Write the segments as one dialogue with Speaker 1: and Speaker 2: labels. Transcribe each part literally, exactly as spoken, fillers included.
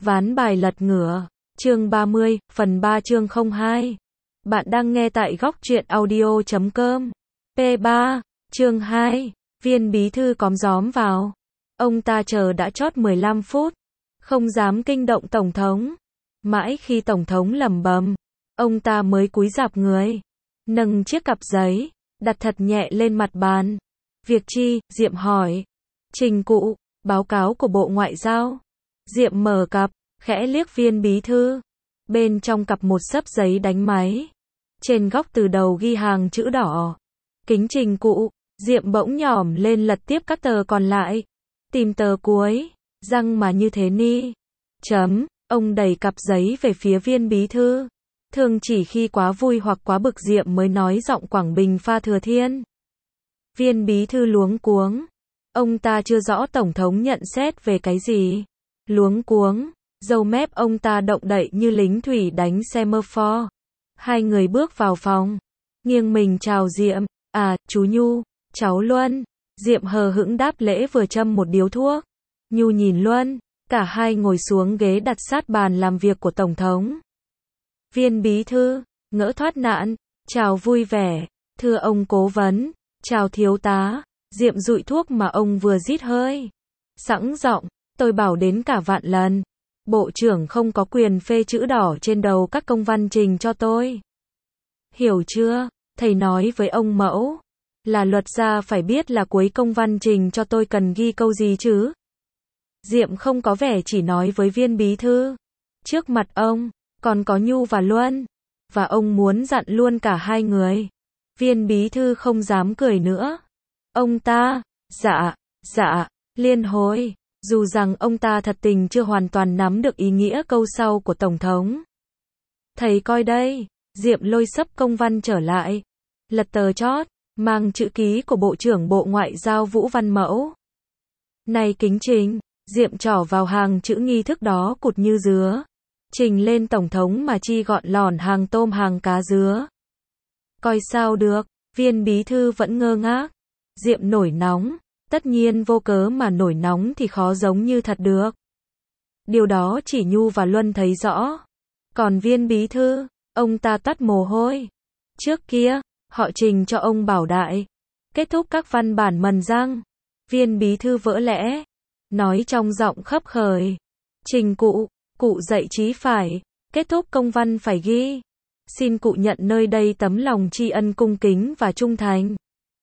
Speaker 1: Ván bài lật ngửa, chương ba mươi, phần ba chương không hai. Bạn đang nghe tại góc truyện audio chấm com. P ba, chương hai, viên bí thư cóm gióm vào. Ông ta chờ đã chót mười lăm phút, không dám kinh động tổng thống. Mãi khi tổng thống lẩm bẩm, ông ta mới cúi rạp người, nâng chiếc cặp giấy, đặt thật nhẹ lên mặt bàn. Việc chi? Diệm hỏi. Trình cụ, báo cáo của Bộ Ngoại giao. Diệm mở cặp, khẽ liếc viên bí thư. Bên trong cặp một xấp giấy đánh máy. Trên góc từ đầu ghi hàng chữ đỏ. Kính trình cụ. Diệm bỗng nhỏm lên lật tiếp các tờ còn lại. Tìm tờ cuối. Răng mà như thế ni. Chấm. Ông đẩy cặp giấy về phía viên bí thư. Thường chỉ khi quá vui hoặc quá bực Diệm mới nói giọng Quảng Bình pha thừa thiên. Viên bí thư luống cuống. Ông ta chưa rõ tổng thống nhận xét về cái gì. Luống cuống, râu mép ông ta động đậy như lính thủy đánh semaphore. Hai người bước vào phòng, nghiêng mình chào Diệm. À, chú Nhu, cháu Luân. Diệm hờ hững đáp lễ vừa châm một điếu thuốc. Nhu nhìn Luân, cả hai ngồi xuống ghế đặt sát bàn làm việc của tổng thống. Viên bí thư, ngỡ thoát nạn, chào vui vẻ. Thưa ông cố vấn, chào thiếu tá. Diệm dụi thuốc mà ông vừa rít hơi. Sẵn giọng, tôi bảo đến cả vạn lần. Bộ trưởng không có quyền phê chữ đỏ trên đầu các công văn trình cho tôi. Hiểu chưa? Thầy nói với ông mẫu. Là luật gia phải biết là cuối công văn trình cho tôi cần ghi câu gì chứ. Diệm không có vẻ chỉ nói với viên bí thư. Trước mặt ông, còn có Nhu và Luân. Và ông muốn dặn luôn cả hai người. Viên bí thư không dám cười nữa. Ông ta, dạ, dạ, liên hối. Dù rằng ông ta thật tình chưa hoàn toàn nắm được ý nghĩa câu sau của tổng thống. Thầy coi đây. Diệm lôi xấp công văn trở lại. Lật tờ chót, mang chữ ký của Bộ trưởng Bộ Ngoại giao Vũ Văn Mẫu. Này kính trình. Diệm trỏ vào hàng chữ nghi thức đó cụt như dứa. Trình lên tổng thống mà chi gọn lòn hàng tôm hàng cá dứa. Coi sao được. Viên bí thư vẫn ngơ ngác. Diệm nổi nóng. Tất nhiên vô cớ mà nổi nóng thì khó giống như thật được. Điều đó chỉ Nhu và Luân thấy rõ. Còn viên bí thư, ông ta toát mồ hôi. Trước kia, họ trình cho ông bảo đại. Kết thúc các văn bản mần răng. Viên bí thư vỡ lẽ. Nói trong giọng khấp khởi. Trình cụ, cụ dạy trí phải. Kết thúc công văn phải ghi. Xin cụ nhận nơi đây tấm lòng tri ân cung kính và trung thành.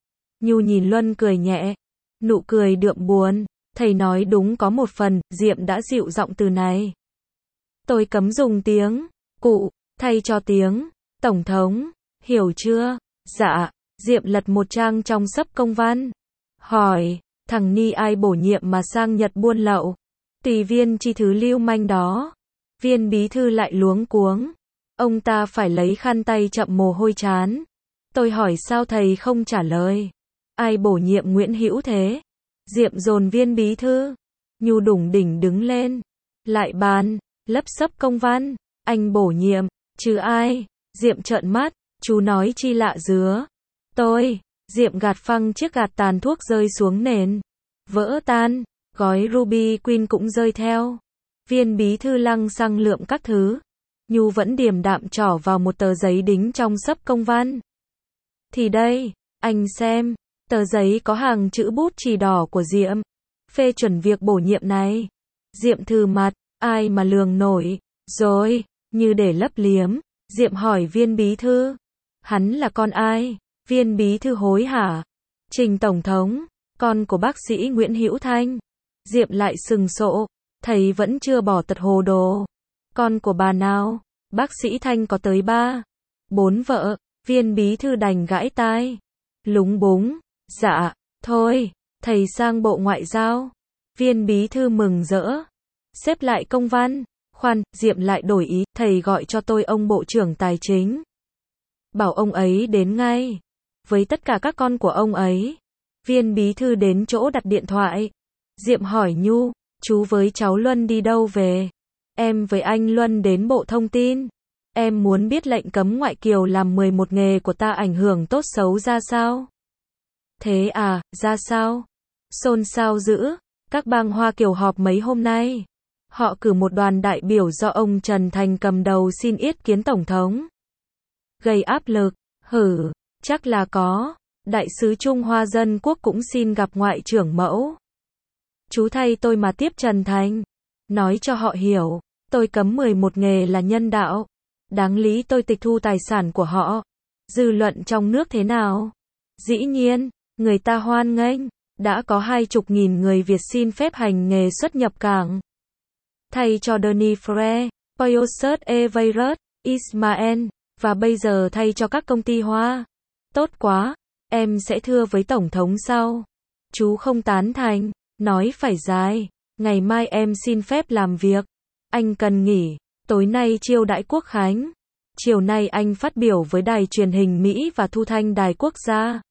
Speaker 1: Nhu nhìn Luân cười nhẹ. Nụ cười đượm buồn. Thầy nói đúng có một phần. Diệm đã dịu giọng từ này. Tôi cấm dùng tiếng cụ, thay cho tiếng tổng thống. Hiểu chưa? Dạ. Diệm lật một trang trong xấp công văn. Hỏi, thằng Ni ai bổ nhiệm mà sang Nhật buôn lậu? Tùy viên chi thứ lưu manh đó. Viên bí thư lại luống cuống. Ông ta phải lấy khăn tay chậm mồ hôi chán. Tôi hỏi sao thầy không trả lời? Ai bổ nhiệm Nguyễn Hữu thế? Diệm dồn viên bí thư. Nhu đủng đỉnh đứng lên. Lại bàn, lấp xấp công văn. Anh bổ nhiệm, chứ ai? Diệm trợn mắt, chú nói chi lạ dứa. Tôi, Diệm gạt phăng chiếc gạt tàn thuốc rơi xuống nền. Vỡ tan, gói Ruby Queen cũng rơi theo. Viên bí thư lăng xăng lượm các thứ. Nhu vẫn điềm đạm trỏ vào một tờ giấy đính trong xấp công văn. Thì đây, anh xem. Tờ giấy có hàng chữ bút chì đỏ của Diệm. Phê chuẩn việc bổ nhiệm này. Diệm thừ mặt, ai mà lường nổi. Rồi, như để lấp liếm. Diệm hỏi viên bí thư. Hắn là con ai? Viên bí thư hối hả. Trình tổng thống, con của bác sĩ Nguyễn Hữu Thanh. Diệm lại sừng sộ. Thầy vẫn chưa bỏ tật hồ đồ. Con của bà nào? Bác sĩ Thanh có tới ba, bốn vợ. Viên bí thư đành gãi tai. Lúng búng. Dạ, thôi, thầy sang Bộ Ngoại giao. Viên bí thư mừng rỡ. Xếp lại công văn. Khoan, Diệm lại đổi ý. Thầy gọi cho tôi ông Bộ trưởng Tài chính. Bảo ông ấy đến ngay. Với tất cả các con của ông ấy. Viên bí thư đến chỗ đặt điện thoại. Diệm hỏi Nhu, chú với cháu Luân đi đâu về? Em với anh Luân đến Bộ Thông tin. Em muốn biết lệnh cấm ngoại kiều làm mười một nghề của ta ảnh hưởng tốt xấu ra sao? Thế à, ra sao? Xôn xao dữ. Các bang Hoa Kiều họp mấy hôm nay. Họ cử một đoàn đại biểu do ông Trần Thành cầm đầu xin yết kiến Tổng thống. Gây áp lực, hử, chắc là có. Đại sứ Trung Hoa Dân Quốc cũng xin gặp Ngoại trưởng Mẫu. Chú thay tôi mà tiếp Trần Thành. Nói cho họ hiểu, tôi cấm mười một nghề là nhân đạo. Đáng lý tôi tịch thu tài sản của họ. Dư luận trong nước thế nào? Dĩ nhiên, người ta hoan nghênh. Đã có hai chục nghìn người Việt xin phép hành nghề xuất nhập cảng. Thay cho Denis Frere, Poyosert Everett, Ismael, và bây giờ thay cho các công ty Hoa. Tốt quá, em sẽ thưa với Tổng thống sau. Chú không tán thành, nói phải dài. Ngày mai em xin phép làm việc. Anh cần nghỉ, tối nay chiêu đãi quốc khánh. Chiều nay anh phát biểu với đài truyền hình Mỹ và thu thanh đài quốc gia.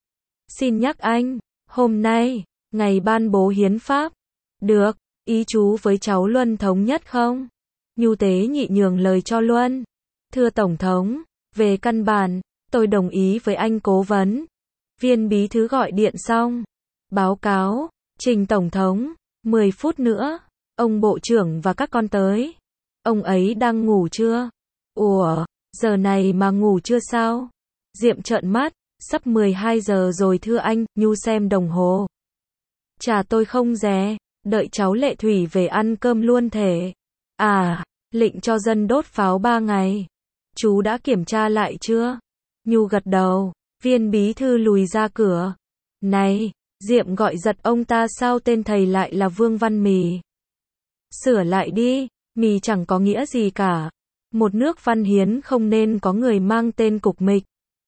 Speaker 1: Xin nhắc anh, hôm nay, ngày ban bố hiến pháp. Được, ý chú với cháu Luân thống nhất không? Nhu tế nhị nhường lời cho Luân. Thưa Tổng thống, về căn bản, tôi đồng ý với anh cố vấn. Viên bí thư gọi điện xong. Báo cáo, trình Tổng thống, mười phút nữa, ông Bộ trưởng và các con tới. Ông ấy đang ngủ chưa? Ủa, giờ này mà ngủ chưa sao? Diệm trợn mắt, sắp mười hai giờ rồi thưa anh, Nhu xem đồng hồ. Chà tôi không dè, đợi cháu Lệ Thủy về ăn cơm luôn thể. À, lệnh cho dân đốt pháo ba ngày. Chú đã kiểm tra lại chưa? Nhu gật đầu, viên bí thư lùi ra cửa. Này, Diệm gọi giật ông ta sao tên thầy lại là Vương Văn Mì? Sửa lại đi, Mì chẳng có nghĩa gì cả. Một nước văn hiến không nên có người mang tên cục mịch.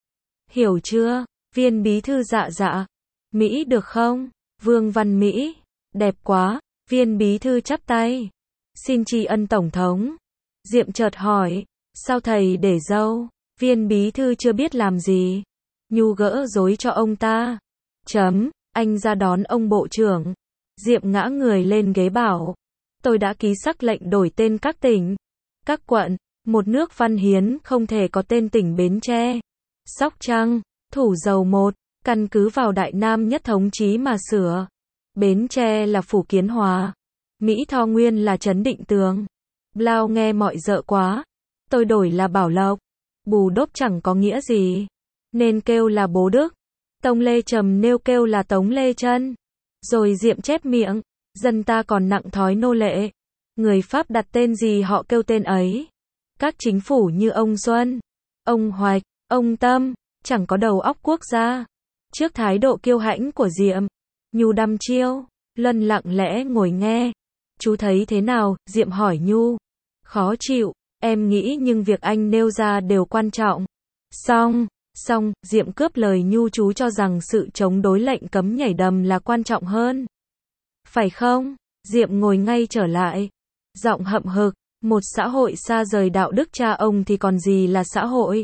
Speaker 1: Hiểu chưa? Viên bí thư dạ dạ. Mỹ được không? Vương Văn Mỹ. Đẹp quá. Viên bí thư chắp tay. Xin tri ân Tổng thống. Diệm chợt hỏi. Sao thầy để dâu? Viên bí thư chưa biết làm gì. Nhu gỡ rối cho ông ta. Chấm. Anh ra đón ông bộ trưởng. Diệm ngã người lên ghế bảo. Tôi đã ký sắc lệnh đổi tên các tỉnh, các quận. Một nước văn hiến không thể có tên tỉnh Bến Tre, Sóc Trăng, Thủ Dầu Một, căn cứ vào Đại Nam Nhất Thống Chí mà sửa. Bến Tre là Phủ Kiến Hòa, Mỹ Tho Nguyên là Trấn Định Tường. Blau nghe mọi dợ quá. Tôi đổi là Bảo Lộc. Bù đốp chẳng có nghĩa gì. Nên kêu là Bố Đức. Tông Lê Trầm nêu kêu là Tống Lê Chân. Rồi Diệm chép miệng. Dân ta còn nặng thói nô lệ. Người Pháp đặt tên gì họ kêu tên ấy. Các chính phủ như ông Xuân, ông Hoạch, ông Tâm, chẳng có đầu óc quốc gia. Trước thái độ kiêu hãnh của Diệm, Nhu đăm chiêu, Luân lặng lẽ ngồi nghe. Chú thấy thế nào? Diệm hỏi Nhu. Khó chịu, em nghĩ nhưng việc anh nêu ra đều quan trọng. Xong, xong, Diệm cướp lời Nhu chú cho rằng sự chống đối lệnh cấm nhảy đầm là quan trọng hơn. Phải không? Diệm ngồi ngay trở lại. Giọng hậm hực. Một xã hội xa rời đạo đức cha ông thì còn gì là xã hội.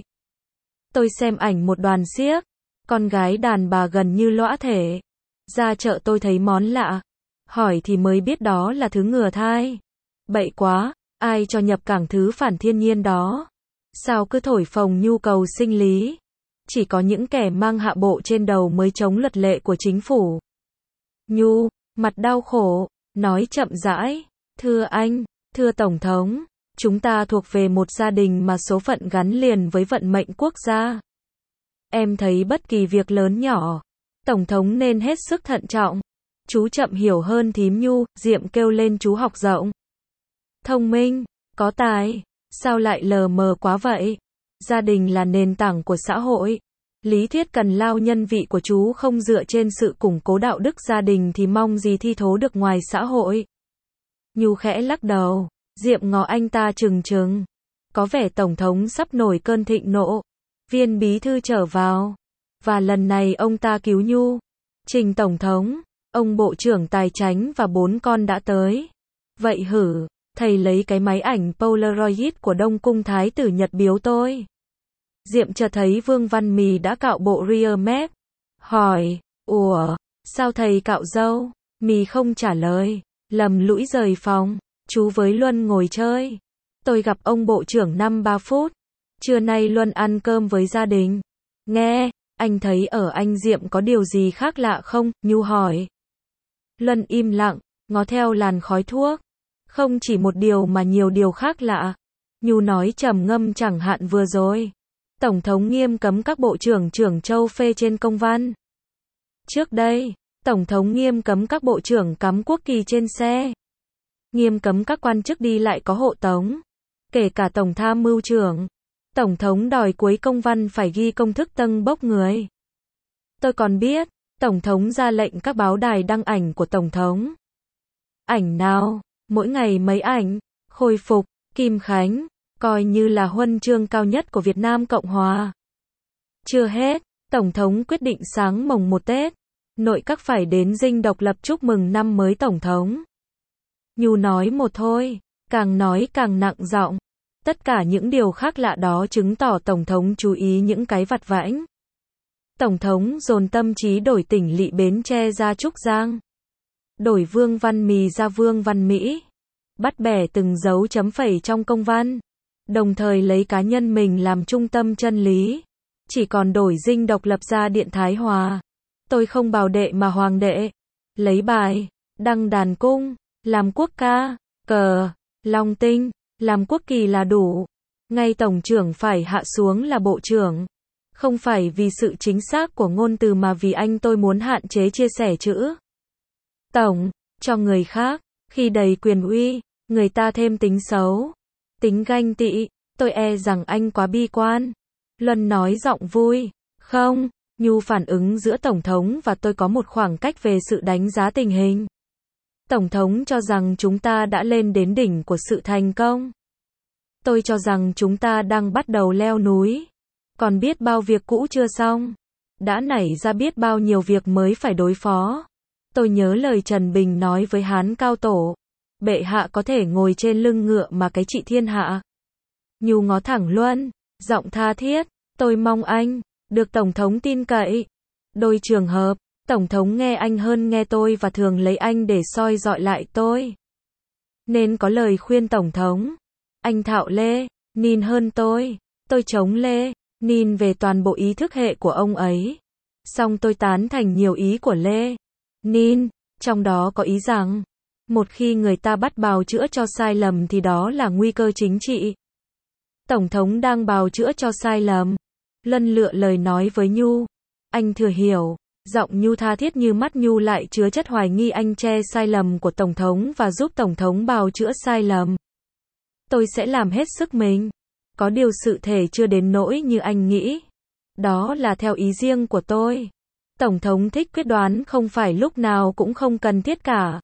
Speaker 1: Tôi xem ảnh một đoàn xiếc. Con gái đàn bà gần như lõa thể. Ra chợ tôi thấy món lạ. Hỏi thì mới biết đó là thứ ngừa thai. Bậy quá, ai cho nhập cảng thứ phản thiên nhiên đó. Sao cứ thổi phồng nhu cầu sinh lý. Chỉ có những kẻ mang hạ bộ trên đầu mới chống luật lệ của chính phủ. Nhu, mặt đau khổ, nói chậm rãi. Thưa anh, thưa Tổng thống, chúng ta thuộc về một gia đình mà số phận gắn liền với vận mệnh quốc gia. Em thấy bất kỳ việc lớn nhỏ, Tổng thống nên hết sức thận trọng. Chú chậm hiểu hơn thím Nhu, Diệm kêu lên chú học rộng. Thông minh, có tài, sao lại lờ mờ quá vậy? Gia đình là nền tảng của xã hội. Lý thuyết cần lao nhân vị của chú không dựa trên sự củng cố đạo đức gia đình thì mong gì thi thố được ngoài xã hội. Nhu khẽ lắc đầu, Diệm ngó anh ta trừng trừng. Có vẻ Tổng thống sắp nổi cơn thịnh nộ. Viên bí thư trở vào. Và lần này ông ta cứu Nhu. Trình Tổng thống, ông Bộ trưởng Tài chánh và bốn con đã tới. Vậy hử, thầy lấy cái máy ảnh Polaroid của Đông Cung Thái tử Nhật biếu tôi. Diệm chợt thấy Vương Văn Mì đã cạo bộ rear map. Hỏi, ủa, sao thầy cạo râu? Mì không trả lời. Lầm lũi rời phòng. Chú với Luân ngồi chơi. Tôi gặp ông Bộ trưởng năm ba phút. Trưa nay Luân ăn cơm với gia đình. Nghe, anh thấy ở anh Diệm có điều gì khác lạ không? Nhu hỏi. Luân im lặng, ngó theo làn khói thuốc. Không chỉ một điều mà nhiều điều khác lạ. Nhu nói trầm ngâm chẳng hạn vừa rồi. Tổng thống nghiêm cấm các bộ trưởng trưởng châu phê trên công văn. Trước đây, Tổng thống nghiêm cấm các bộ trưởng cắm quốc kỳ trên xe. Nghiêm cấm các quan chức đi lại có hộ tống. Kể cả Tổng tham mưu trưởng. Tổng thống đòi cuối công văn phải ghi công thức tân bốc người. Tôi còn biết, Tổng thống ra lệnh các báo đài đăng ảnh của Tổng thống. Ảnh nào? Mỗi ngày mấy ảnh. Khôi phục, Kim Khánh, coi như là huân chương cao nhất của Việt Nam Cộng Hòa. Chưa hết, Tổng thống quyết định sáng mồng một Tết, nội các phải đến dinh độc lập chúc mừng năm mới Tổng thống. Nhu nói một thôi, càng nói càng nặng giọng. Tất cả những điều khác lạ đó chứng tỏ Tổng thống chú ý những cái vặt vãnh. Tổng thống dồn tâm trí đổi tỉnh lỵ Bến Tre ra Trúc Giang. Đổi Vương Văn Mì ra Vương Văn Mỹ. Bắt bẻ từng dấu chấm phẩy trong công văn. Đồng thời lấy cá nhân mình làm trung tâm chân lý. Chỉ còn đổi dinh độc lập ra Điện Thái Hòa. Tôi không bào đệ mà hoàng đệ. Lấy bài, đăng đàn cung, làm quốc ca, cờ, long tinh, làm quốc kỳ là đủ. Ngay tổng trưởng phải hạ xuống là bộ trưởng. Không phải vì sự chính xác của ngôn từ mà vì anh tôi muốn hạn chế chia sẻ chữ tổng cho người khác. Khi đầy quyền uy, người ta thêm tính xấu, tính ganh tị. Tôi e rằng anh quá bi quan. Luân nói giọng vui. Không, Nhu phản ứng giữa Tổng thống và tôi có một khoảng cách về sự đánh giá tình hình. Tổng thống cho rằng chúng ta đã lên đến đỉnh của sự thành công. Tôi cho rằng chúng ta đang bắt đầu leo núi. Còn biết bao việc cũ chưa xong. Đã nảy ra biết bao nhiêu việc mới phải đối phó. Tôi nhớ lời Trần Bình nói với Hán Cao Tổ. Bệ hạ có thể ngồi trên lưng ngựa mà cái trị thiên hạ. Nhu ngó thẳng Luân, giọng tha thiết. Tôi mong anh được Tổng thống tin cậy. Đôi trường hợp, Tổng thống nghe anh hơn nghe tôi và thường lấy anh để soi dọi lại tôi. Nên có lời khuyên Tổng thống. Anh thạo Lê Nin hơn tôi. Tôi chống Lê Nin về toàn bộ ý thức hệ của ông ấy. Song tôi tán thành nhiều ý của Lê Nin. Trong đó có ý rằng, một khi người ta bắt bào chữa cho sai lầm thì đó là nguy cơ chính trị. Tổng thống đang bào chữa cho sai lầm. Lân lựa lời nói với Nhu. Anh thừa hiểu. Giọng Nhu tha thiết như mắt Nhu lại chứa chất hoài nghi anh che sai lầm của Tổng thống và giúp Tổng thống bào chữa sai lầm. Tôi sẽ làm hết sức mình. Có điều sự thể chưa đến nỗi như anh nghĩ. Đó là theo ý riêng của tôi. Tổng thống thích quyết đoán không phải lúc nào cũng không cần thiết cả.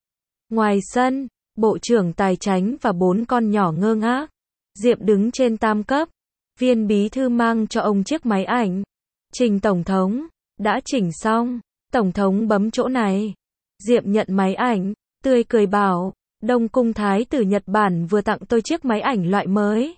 Speaker 1: Ngoài sân, Bộ trưởng Tài Chánh và bốn con nhỏ ngơ ngác. Diệm đứng trên tam cấp. Viên bí thư mang cho ông chiếc máy ảnh. Trình Tổng thống. Đã chỉnh xong. Tổng thống bấm chỗ này. Diệm nhận máy ảnh. Tươi cười bảo. Đông Cung Thái tử Nhật Bản vừa tặng tôi chiếc máy ảnh loại mới.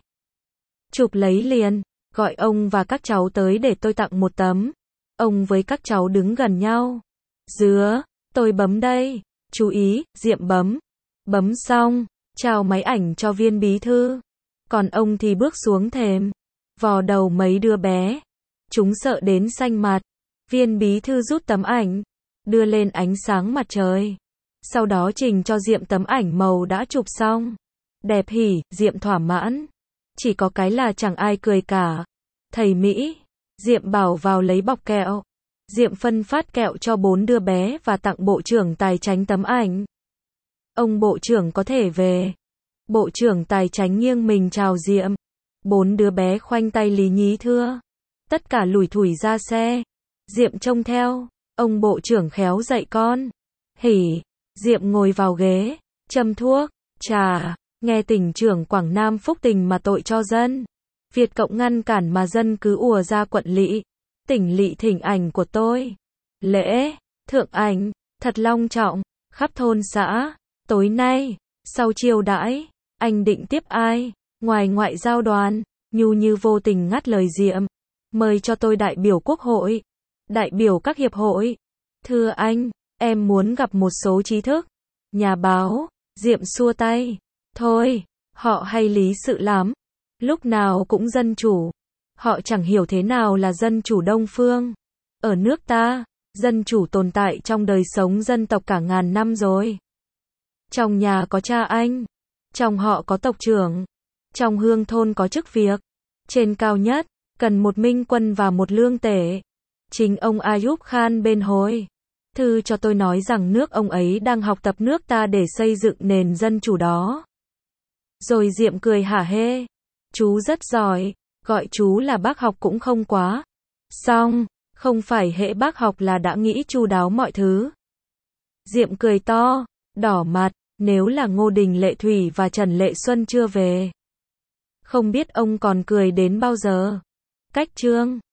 Speaker 1: Chụp lấy liền. Gọi ông và các cháu tới để tôi tặng một tấm. Ông với các cháu đứng gần nhau. Dứa. Tôi bấm đây. Chú ý, Diệm bấm. Bấm xong. Trao máy ảnh cho viên bí thư. Còn ông thì bước xuống thềm. Vò đầu mấy đứa bé. Chúng sợ đến xanh mặt. Viên bí thư rút tấm ảnh. Đưa lên ánh sáng mặt trời. Sau đó trình cho Diệm tấm ảnh màu đã chụp xong. Đẹp hỉ, Diệm thỏa mãn. Chỉ có cái là chẳng ai cười cả. Thầy Mỹ. Diệm bảo vào lấy bọc kẹo. Diệm phân phát kẹo cho bốn đứa bé và tặng Bộ trưởng Tài Chánh tấm ảnh. Ông Bộ trưởng có thể về. Bộ trưởng Tài Chánh nghiêng mình chào Diệm. Bốn đứa bé khoanh tay lý nhí thưa. Tất cả lủi thủi ra xe. Diệm trông theo. Ông Bộ trưởng khéo dạy con. Hỉ. Diệm ngồi vào ghế. Châm thuốc. Trà. Nghe tỉnh trưởng Quảng Nam phúc tình mà tội cho dân. Việt Cộng ngăn cản mà dân cứ ùa ra quận lỵ. Tỉnh lỵ thỉnh ảnh của tôi. Lễ. Thượng ảnh. Thật long trọng. Khắp thôn xã. Tối nay. Sau chiêu đãi. Anh định tiếp ai? Ngoài ngoại giao đoàn. Nhu như vô tình ngắt lời Diệm. Mời cho tôi đại biểu quốc hội. Đại biểu các hiệp hội. Thưa anh, em muốn gặp một số trí thức. Nhà báo. Diệm xua tay. Thôi, họ hay lý sự lắm. Lúc nào cũng dân chủ. Họ chẳng hiểu thế nào là dân chủ Đông phương. Ở nước ta, dân chủ tồn tại trong đời sống dân tộc cả ngàn năm rồi. Trong nhà có cha anh. Trong họ có tộc trưởng. Trong hương thôn có chức việc. Trên cao nhất, cần một minh quân và một lương tể. Chính ông Ayub Khan bên hồi thư cho tôi nói rằng nước ông ấy đang học tập nước ta để xây dựng nền dân chủ đó. Rồi Diệm cười hả hê. Chú rất giỏi, gọi chú là bác học cũng không quá. Xong, không phải hễ bác học là đã nghĩ chu đáo mọi thứ. Diệm cười to, đỏ mặt, nếu là Ngô Đình Lệ Thủy và Trần Lệ Xuân chưa về. Không biết ông còn cười đến bao giờ. Cách chương